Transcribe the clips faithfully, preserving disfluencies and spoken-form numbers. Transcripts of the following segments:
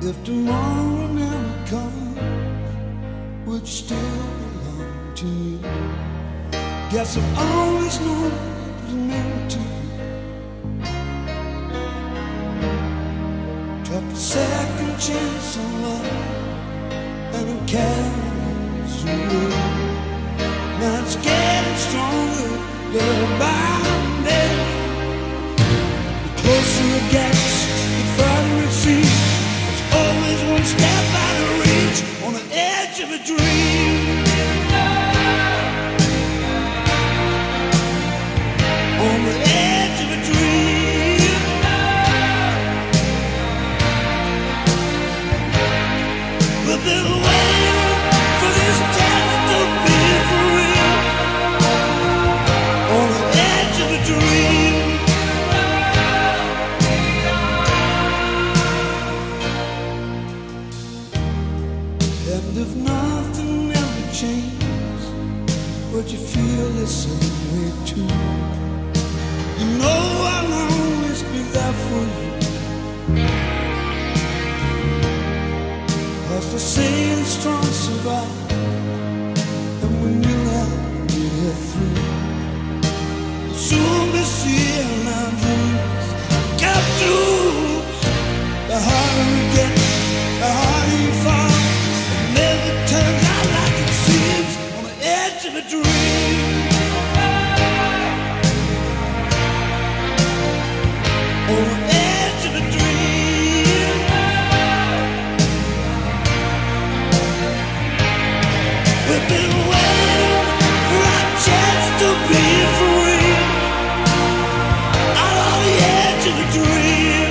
If tomorrow never comes, would you still belong to me? Guess I've always known it was meant to be. Took a second chance on love, and I'm carrying through. Now it's getting stronger day by day. The closer it gets, the farther it seems. There's always one step out of reach, on the edge of a dream. On the edge of a dream. But then waiting for this chance to be for real. On the edge of a dream. And if nothing ever changes, would you feel the same way too? You know I'll always be there for you. 'Cause they say the strong survive, and when you let me get through, you'll soon be seeing our dreams come true. The harder we get, the harder you fall. It never turns out like it seems, on the edge of a dream. On the edge of a dream. We've been waiting for our chance to be free. Out on the edge of a dream.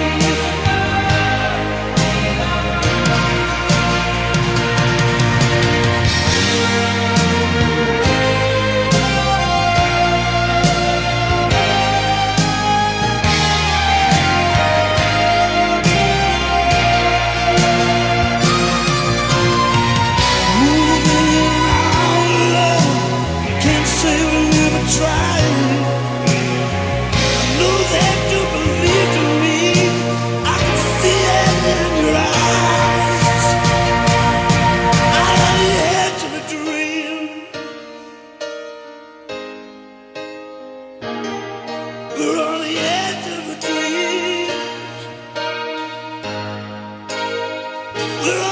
We're on the edge of a dream. We're